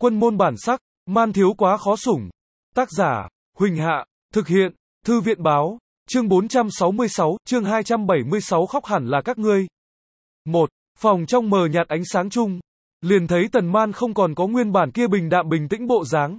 Quân môn bản sắc, man thiếu quá khó sủng. Tác giả, Huỳnh Hạ, thực hiện, Thư viện báo, chương 466, chương 276 khóc hẳn là các ngươi. 1. Phòng trong mờ nhạt ánh sáng chung. Liền thấy Tần Man không còn có nguyên bản kia bình đạm bình tĩnh bộ dáng.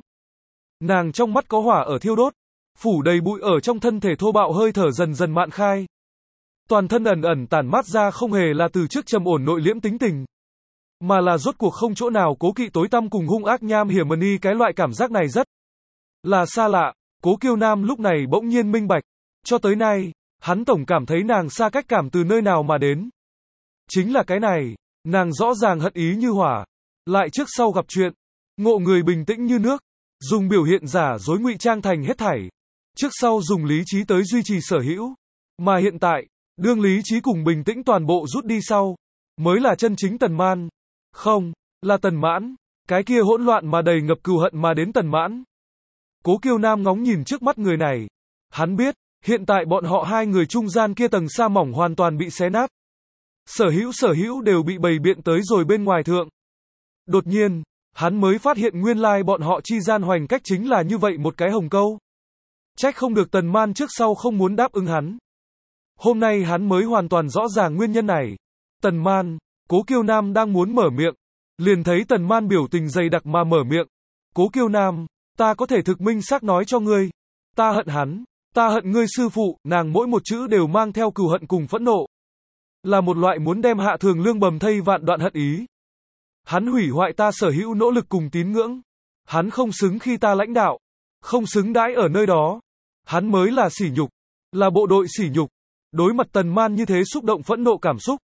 Nàng trong mắt có hỏa ở thiêu đốt, phủ đầy bụi ở trong thân thể thô bạo hơi thở dần dần mạn khai. Toàn thân ẩn ẩn tản mát ra không hề là từ trước trầm ổn nội liễm tính tình, mà là rốt cuộc không chỗ nào cố kỵ tối tăm cùng hung ác nham hiểm ni cái loại cảm giác này rất là xa lạ. Cố Kiêu Nam lúc này bỗng nhiên minh bạch, cho tới nay, hắn tổng cảm thấy nàng xa cách cảm từ nơi nào mà đến. Chính là cái này, nàng rõ ràng hận ý như hỏa, lại trước sau gặp chuyện, ngộ người bình tĩnh như nước, dùng biểu hiện giả dối ngụy trang thành hết thảy, trước sau dùng lý trí tới duy trì sở hữu, mà hiện tại, đương lý trí cùng bình tĩnh toàn bộ rút đi sau, mới là chân chính Tần Man. Không, là Tần Mãn, cái kia hỗn loạn mà đầy ngập cừu hận mà đến Tần Mãn. Cố Kiêu Nam ngóng nhìn trước mắt người này, hắn biết, hiện tại bọn họ hai người trung gian kia tầng sa mỏng hoàn toàn bị xé nát. Sở hữu đều bị bày biện tới rồi bên ngoài thượng. Đột nhiên, hắn mới phát hiện nguyên lai bọn họ chi gian hoành cách chính là như vậy một cái hồng câu. Trách không được Tần Man trước sau không muốn đáp ứng hắn. Hôm nay hắn mới hoàn toàn rõ ràng nguyên nhân này. Tần Man, Cố Kiêu Nam đang muốn mở miệng, liền thấy Tần Man biểu tình dày đặc mà mở miệng. Cố Kiêu Nam, ta có thể thực minh xác nói cho ngươi, ta hận hắn, ta hận ngươi sư phụ. Nàng mỗi một chữ đều mang theo cừu hận cùng phẫn nộ, là một loại muốn đem Hạ Thường Lương bầm thây vạn đoạn hận ý. Hắn hủy hoại ta sở hữu nỗ lực cùng tín ngưỡng, hắn không xứng khi ta lãnh đạo, không xứng đãi ở nơi đó, hắn mới là sỉ nhục, là bộ đội sỉ nhục. Đối mặt Tần Man như thế xúc động phẫn nộ cảm xúc,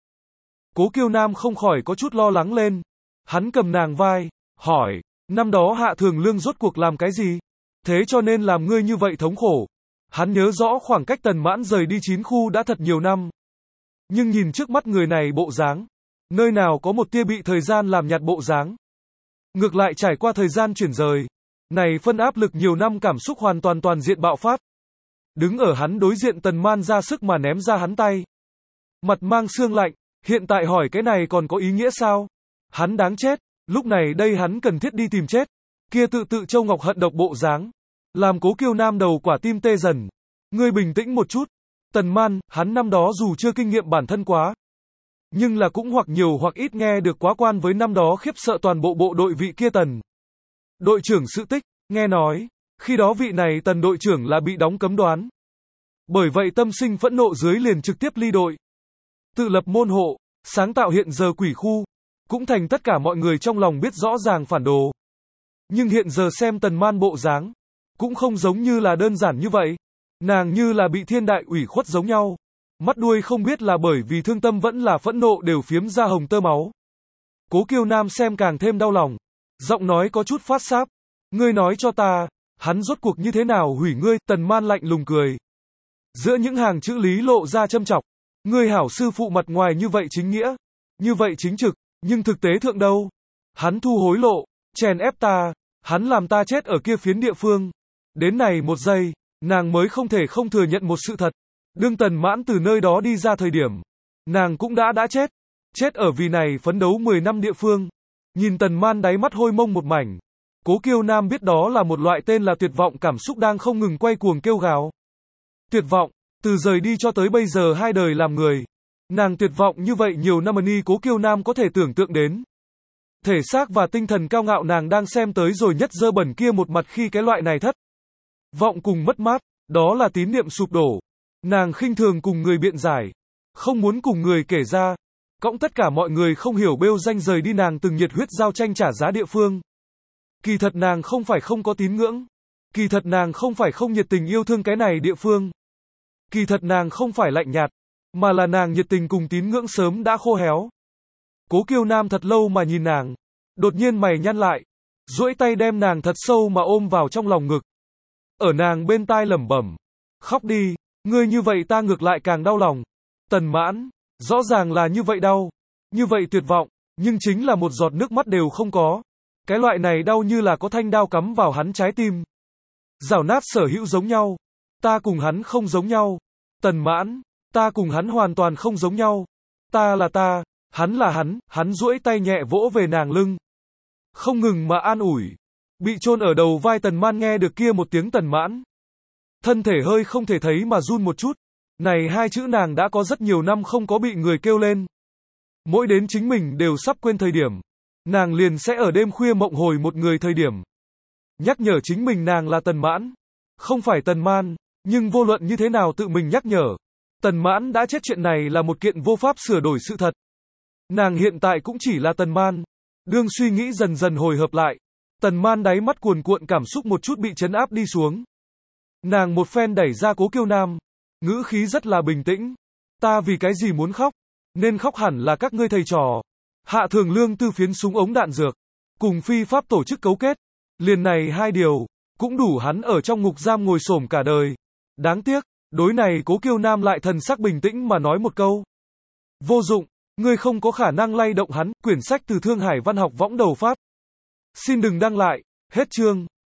Cố Kiêu Nam không khỏi có chút lo lắng lên. Hắn cầm nàng vai, hỏi, năm đó Hạ Thường Lương rốt cuộc làm cái gì? Thế cho nên làm ngươi như vậy thống khổ. Hắn nhớ rõ khoảng cách Tần Mãn rời đi 9 khu đã thật nhiều năm. Nhưng nhìn trước mắt người này bộ dáng, nơi nào có một tia bị thời gian làm nhạt bộ dáng. Ngược lại trải qua thời gian chuyển rời, này phân áp lực nhiều năm cảm xúc hoàn toàn diện bạo phát. Đứng ở hắn đối diện Tần Man ra sức mà ném ra hắn tay. Mặt mang sương lạnh, hiện tại hỏi cái này còn có ý nghĩa sao? Hắn đáng chết, lúc này đây hắn cần thiết đi tìm chết. Kia tự Châu Ngọc hận độc bộ dáng, làm Cố Kiêu Nam đầu quả tim tê dần. Ngươi bình tĩnh một chút. Tần Man, hắn năm đó dù chưa kinh nghiệm bản thân quá, nhưng là cũng hoặc nhiều hoặc ít nghe được quá quan với năm đó khiếp sợ toàn bộ bộ đội vị kia Tần đội trưởng sự tích, nghe nói, khi đó vị này Tần đội trưởng là bị đóng cấm đoán. Bởi vậy tâm sinh phẫn nộ dưới liền trực tiếp ly đội, tự lập môn hộ, sáng tạo hiện giờ quỷ khu, cũng thành tất cả mọi người trong lòng biết rõ ràng phản đồ. Nhưng hiện giờ xem Tần Man bộ dáng, cũng không giống như là đơn giản như vậy. Nàng như là bị thiên đại ủy khuất giống nhau. Mắt đuôi không biết là bởi vì thương tâm vẫn là phẫn nộ đều phiếm ra hồng tơ máu. Cố Kiêu Nam xem càng thêm đau lòng, giọng nói có chút phát sáp. Ngươi nói cho ta, hắn rốt cuộc như thế nào hủy ngươi? Tần Man lạnh lùng cười. Giữa những hàng chữ lý lộ ra châm chọc. Ngươi hảo sư phụ mặt ngoài như vậy chính nghĩa, như vậy chính trực, nhưng thực tế thượng đâu? Hắn thu hối lộ, chèn ép ta, hắn làm ta chết ở kia phiến địa phương. Đến này một giây, nàng mới không thể không thừa nhận một sự thật. Đương Tần Mãn từ nơi đó đi ra thời điểm, nàng cũng đã chết. Chết ở vì này phấn đấu 10 năm địa phương. Nhìn Tần Man đáy mắt hôi mông một mảnh, Cố Kiêu Nam biết đó là một loại tên là tuyệt vọng cảm xúc đang không ngừng quay cuồng kêu gào. Tuyệt vọng, từ rời đi cho tới bây giờ 2 đời làm người. Nàng tuyệt vọng như vậy nhiều năm ni Cố Kiêu Nam có thể tưởng tượng đến. Thể xác và tinh thần cao ngạo nàng đang xem tới rồi nhất dơ bẩn kia một mặt khi cái loại này thất vọng cùng mất mát, đó là tín niệm sụp đổ. Nàng khinh thường cùng người biện giải, không muốn cùng người kể ra, cõng tất cả mọi người không hiểu bêu danh rời đi nàng từng nhiệt huyết giao tranh trả giá địa phương. Kỳ thật nàng không phải không có tín ngưỡng, kỳ thật nàng không phải không nhiệt tình yêu thương cái này địa phương. Kỳ thật nàng không phải lạnh nhạt, mà là nàng nhiệt tình cùng tín ngưỡng sớm đã khô héo. Cố Kiêu Nam thật lâu mà nhìn nàng, đột nhiên mày nhăn lại, duỗi tay đem nàng thật sâu mà ôm vào trong lòng ngực. Ở nàng bên tai lẩm bẩm, khóc đi, ngươi như vậy ta ngược lại càng đau lòng. Tần Mãn, rõ ràng là như vậy đau, như vậy tuyệt vọng, nhưng chính là một giọt nước mắt đều không có. Cái loại này đau như là có thanh đao cắm vào hắn trái tim, rào nát sở hữu giống nhau. Ta cùng hắn không giống nhau. Tần Mãn, ta cùng hắn hoàn toàn không giống nhau. Ta là ta, hắn là hắn duỗi tay nhẹ vỗ về nàng lưng. không ngừng mà an ủi. Bị chôn ở đầu vai Tần Man nghe được kia một tiếng Tần Mãn. Thân thể hơi không thể thấy mà run một chút. Này hai chữ nàng đã có rất nhiều năm không có bị người kêu lên. Mỗi đến chính mình đều sắp quên thời điểm. Nàng liền sẽ ở đêm khuya mộng hồi một người thời điểm. Nhắc nhở chính mình nàng là Tần Mãn. Không phải Tần Man, nhưng vô luận như thế nào tự mình nhắc nhở. Tần Mãn đã chết chuyện này là một kiện vô pháp sửa đổi sự thật. Nàng hiện tại cũng chỉ là Tần Man. Đương suy nghĩ dần dần hồi hợp lại. Tần Man đáy mắt cuồn cuộn cảm xúc một chút bị trấn áp đi xuống. Nàng một phen đẩy ra Cố Kiêu Nam. Ngữ khí rất là bình tĩnh. Ta vì cái gì muốn khóc? Nên khóc hẳn là các ngươi thầy trò. Hạ Thường Lương tư phiến súng ống đạn dược. Cùng phi pháp tổ chức cấu kết. Liền này hai điều. Cũng đủ hắn ở trong ngục giam ngồi xổm cả đời. Đáng tiếc, đối này Cố Kiêu Nam lại thần sắc bình tĩnh mà nói một câu. Vô dụng, ngươi không có khả năng lay động hắn. Quyển sách từ Thương Hải Văn học võng đầu phát. Xin đừng đăng lại. Hết chương.